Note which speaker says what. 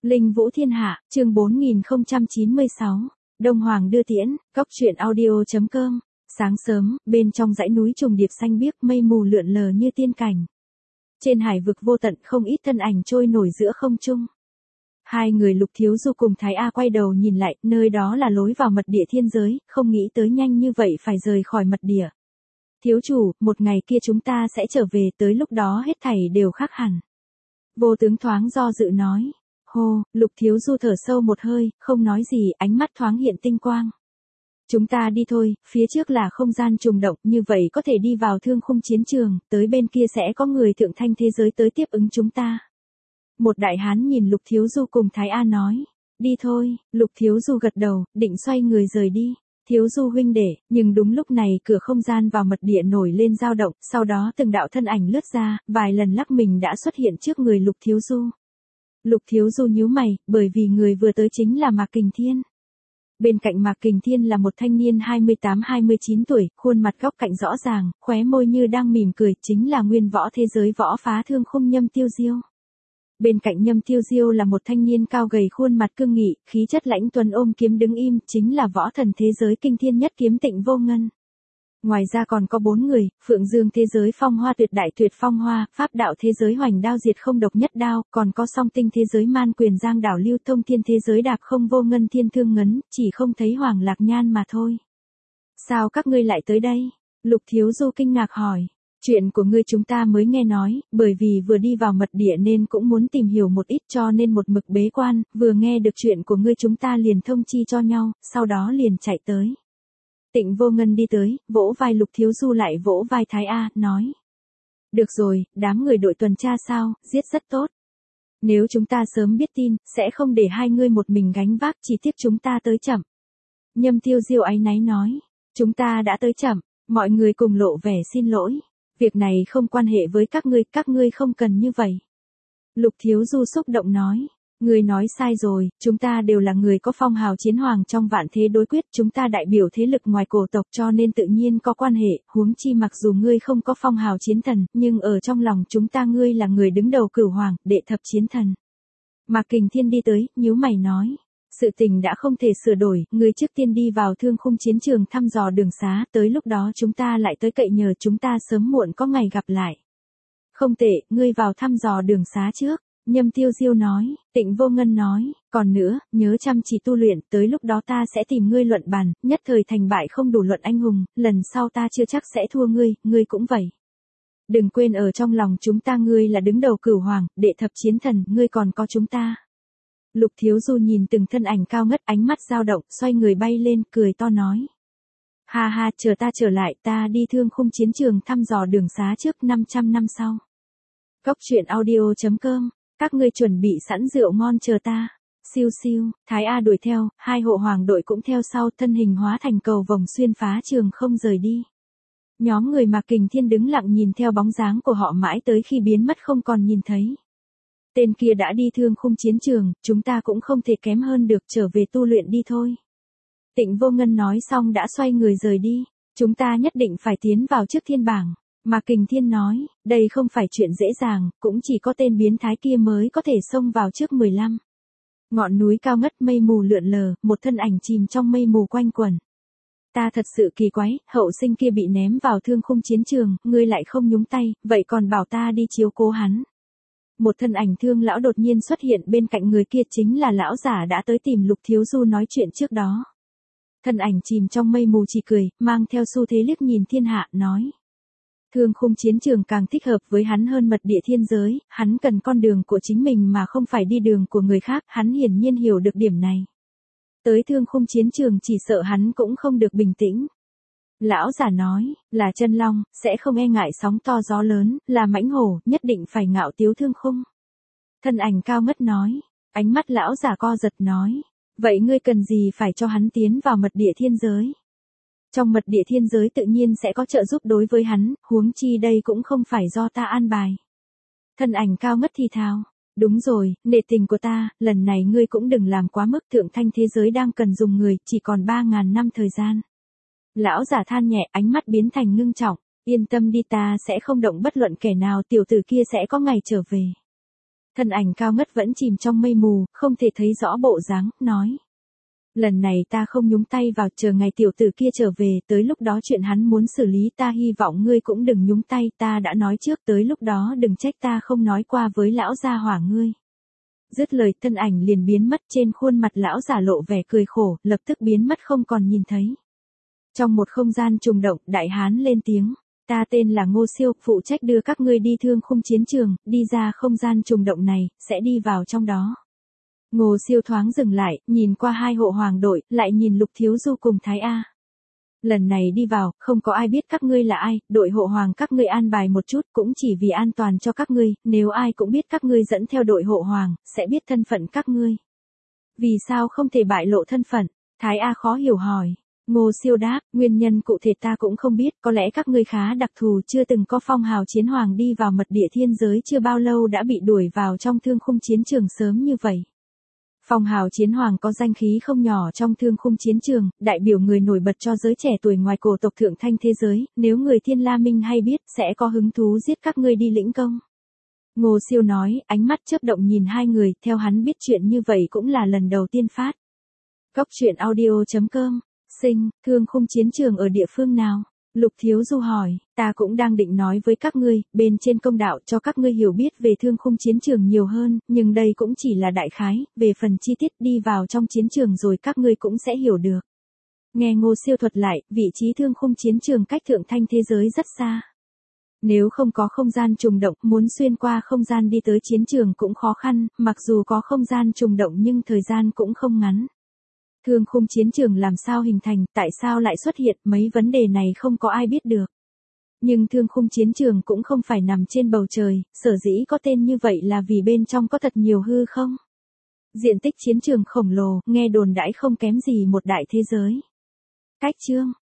Speaker 1: Linh Vũ Thiên Hạ, chương 4096, Đông Hoàng đưa tiễn, Cốc truyện audio.com. Sáng sớm, bên trong dãy núi trùng điệp xanh biếc, mây mù lượn lờ như tiên cảnh. Trên hải vực vô tận không ít thân ảnh trôi nổi giữa không trung. Hai người Lục Thiếu Du cùng Thái A quay đầu nhìn lại, nơi đó là lối vào mật địa thiên giới, không nghĩ tới nhanh như vậy phải rời khỏi mật địa. Thiếu chủ, một ngày kia chúng ta sẽ trở về, tới lúc đó hết thảy đều khác hẳn. Vô tướng thoáng do dự nói. Hô, Lục Thiếu Du thở sâu một hơi, không nói gì, ánh mắt thoáng hiện tinh quang. Chúng ta đi thôi, phía trước là không gian trùng động, như vậy có thể đi vào thương khung chiến trường, tới bên kia sẽ có người thượng thanh thế giới tới tiếp ứng chúng ta. Một đại hán nhìn Lục Thiếu Du cùng Thái A nói. Đi thôi, Lục Thiếu Du gật đầu, định xoay người rời đi. Thiếu Du huynh đệ, nhưng đúng lúc này cửa không gian vào mật địa nổi lên dao động, sau đó từng đạo thân ảnh lướt ra, vài lần lắc mình đã xuất hiện trước người Lục Thiếu Du. Lục Thiếu Du nhíu mày, bởi vì người vừa tới chính là Mạc Kình Thiên. Bên cạnh Mạc Kình Thiên là một thanh niên 28-29 tuổi, khuôn mặt góc cạnh rõ ràng, khóe môi như đang mỉm cười, chính là nguyên võ thế giới võ phá thương khung Nhâm Tiêu Diêu. Bên cạnh Nhâm Tiêu Diêu là một thanh niên cao gầy khuôn mặt cương nghị, khí chất lãnh tuấn ôm kiếm đứng im, chính là võ thần thế giới kinh thiên nhất kiếm Tịnh Vô Ngân. Ngoài ra còn có 4 người, Phượng Dương thế giới phong hoa tuyệt đại tuyệt phong hoa, Pháp đạo thế giới hoành đao diệt không độc nhất đao, còn có song tinh thế giới man quyền giang đảo lưu thông thiên thế giới đạp không vô ngân thiên thương ngấn, chỉ không thấy Hoàng Lạc Nhan mà thôi. Sao các ngươi lại tới đây? Lục Thiếu Du kinh ngạc hỏi. Chuyện của ngươi chúng ta mới nghe nói, bởi vì vừa đi vào mật địa nên cũng muốn tìm hiểu một ít cho nên một mực bế quan, vừa nghe được chuyện của ngươi chúng ta liền thông chi cho nhau, sau đó liền chạy tới. Tịnh Vô Ngân đi tới, vỗ vai Lục Thiếu Du lại vỗ vai Thái A, nói. Được rồi, đám người đội tuần tra sao, giết rất tốt. Nếu chúng ta sớm biết tin, sẽ không để hai ngươi một mình gánh vác, chỉ tiếc chúng ta tới chậm. Nhâm Tiêu Diêu áy náy nói. Chúng ta đã tới chậm, mọi người cùng lộ vẻ xin lỗi. Việc này không quan hệ với các ngươi không cần như vậy. Lục Thiếu Du xúc động nói. Ngươi nói sai rồi, chúng ta đều là người có phong hào chiến hoàng trong vạn thế đối quyết, chúng ta đại biểu thế lực ngoài cổ tộc cho nên tự nhiên có quan hệ, huống chi mặc dù ngươi không có phong hào chiến thần, nhưng ở trong lòng chúng ta ngươi là người đứng đầu cửu hoàng, đệ thập chiến thần. Mạc Kình Thiên đi tới, nhíu mày nói. Sự tình đã không thể sửa đổi, ngươi trước tiên đi vào thương khung chiến trường thăm dò đường xá, tới lúc đó chúng ta lại tới cậy nhờ chúng ta sớm muộn có ngày gặp lại. Không tệ, ngươi vào thăm dò đường xá trước. Nhâm Tiêu Diêu nói, Tịnh Vô Ngân nói, còn nữa, nhớ chăm chỉ tu luyện, tới lúc đó ta sẽ tìm ngươi luận bàn, nhất thời thành bại không đủ luận anh hùng, lần sau ta chưa chắc sẽ thua ngươi cũng vậy. Đừng quên ở trong lòng chúng ta ngươi là đứng đầu cửu hoàng, đệ thập chiến thần, ngươi còn có chúng ta. Lục Thiếu Du nhìn từng thân ảnh cao ngất, ánh mắt dao động, xoay người bay lên, cười to nói. Ha ha, chờ ta trở lại, ta đi thương khung chiến trường thăm dò đường xá trước 500 năm sau. Cốc truyện audio.com. Các ngươi chuẩn bị sẵn rượu ngon chờ ta. Siêu siêu, Thái A đuổi theo, hai hộ hoàng đội cũng theo sau, thân hình hóa thành cầu vồng xuyên phá trường không rời đi. Nhóm người Mạc Kình Thiên đứng lặng nhìn theo bóng dáng của họ mãi tới khi biến mất không còn nhìn thấy. Tên kia đã đi thương khung chiến trường, chúng ta cũng không thể kém hơn được, trở về tu luyện đi thôi. Tịnh Vô Ngân nói xong đã xoay người rời đi. Chúng ta nhất định phải tiến vào trước thiên bảng. Mạc Kình Thiên nói, đây không phải chuyện dễ dàng, cũng chỉ có tên biến thái kia mới có thể xông vào trước 15. Ngọn núi cao ngất mây mù lượn lờ, một thân ảnh chìm trong mây mù quanh quẩn. Ta thật sự kỳ quái, hậu sinh kia bị ném vào thương khung chiến trường, ngươi lại không nhúng tay, vậy còn bảo ta đi chiếu cố hắn. Một thân ảnh thương lão đột nhiên xuất hiện bên cạnh người kia, chính là lão giả đã tới tìm Lục Thiếu Du nói chuyện trước đó. Thân ảnh chìm trong mây mù chỉ cười, mang theo xu thế liếc nhìn thiên hạ, nói. Thương khung chiến trường càng thích hợp với hắn hơn mật địa thiên giới, hắn cần con đường của chính mình mà không phải đi đường của người khác, hắn hiển nhiên hiểu được điểm này. Tới thương khung chiến trường chỉ sợ hắn cũng không được bình tĩnh. Lão giả nói, là chân long, sẽ không e ngại sóng to gió lớn, là mãnh hổ, nhất định phải ngạo tiếu thương khung. Thân ảnh cao ngất nói, ánh mắt lão giả co giật nói, vậy ngươi cần gì phải cho hắn tiến vào mật địa thiên giới? Trong mật địa thiên giới tự nhiên sẽ có trợ giúp đối với hắn, huống chi đây cũng không phải do ta an bài. Thân ảnh cao ngất thì thào, đúng rồi, nể tình của ta, lần này ngươi cũng đừng làm quá mức, thượng thanh thế giới đang cần dùng người, chỉ còn 3.000 năm thời gian. Lão giả than nhẹ, ánh mắt biến thành ngưng trọng, yên tâm đi, ta sẽ không động bất luận kẻ nào, tiểu tử kia sẽ có ngày trở về. Thân ảnh cao ngất vẫn chìm trong mây mù, không thể thấy rõ bộ dáng, nói. Lần này ta không nhúng tay vào, chờ ngày tiểu tử kia trở về, tới lúc đó chuyện hắn muốn xử lý ta hy vọng ngươi cũng đừng nhúng tay, ta đã nói trước, tới lúc đó đừng trách ta không nói qua với lão gia hỏa ngươi. Dứt lời thân ảnh liền biến mất, trên khuôn mặt lão giả lộ vẻ cười khổ, lập tức biến mất không còn nhìn thấy. Trong một không gian trùng động, đại hán lên tiếng. Ta tên là Ngô Siêu, phụ trách đưa các ngươi đi thương khung chiến trường, đi ra không gian trùng động này, sẽ đi vào trong đó. Ngô Siêu thoáng dừng lại, nhìn qua hai hộ hoàng đội, lại nhìn Lục Thiếu Du cùng Thái A. Lần này đi vào, không có ai biết các ngươi là ai, đội hộ hoàng các ngươi an bài một chút cũng chỉ vì an toàn cho các ngươi, nếu ai cũng biết các ngươi dẫn theo đội hộ hoàng, sẽ biết thân phận các ngươi. Vì sao không thể bại lộ thân phận? Thái A khó hiểu hỏi. Ngô Siêu đáp, nguyên nhân cụ thể ta cũng không biết, có lẽ các ngươi khá đặc thù, chưa từng có phong hào chiến hoàng đi vào mật địa thiên giới chưa bao lâu đã bị đuổi vào trong thương khung chiến trường sớm như vậy. Phong hào chiến hoàng có danh khí không nhỏ trong thương khung chiến trường, đại biểu người nổi bật cho giới trẻ tuổi ngoài cổ tộc thượng thanh thế giới, nếu người Thiên La Minh hay biết, sẽ có hứng thú giết các ngươi đi lĩnh công. Ngô Siêu nói, ánh mắt chớp động nhìn hai người, theo hắn biết chuyện như vậy cũng là lần đầu tiên phát. Cốc truyện audio.com. Sinh, thương khung chiến trường ở địa phương nào? Lục Thiếu Du hỏi, ta cũng đang định nói với các ngươi, bên trên công đạo cho các ngươi hiểu biết về thương khung chiến trường nhiều hơn, nhưng đây cũng chỉ là đại khái, về phần chi tiết đi vào trong chiến trường rồi các ngươi cũng sẽ hiểu được. Nghe Ngô Siêu thuật lại, vị trí thương khung chiến trường cách thượng thanh thế giới rất xa. Nếu không có không gian trùng động, muốn xuyên qua không gian đi tới chiến trường cũng khó khăn, mặc dù có không gian trùng động nhưng thời gian cũng không ngắn. Thương khung chiến trường làm sao hình thành, tại sao lại xuất hiện, mấy vấn đề này không có ai biết được. Nhưng thương khung chiến trường cũng không phải nằm trên bầu trời, sở dĩ có tên như vậy là vì bên trong có thật nhiều hư không. Diện tích chiến trường khổng lồ, nghe đồn đãi không kém gì một đại thế giới. Cách chương.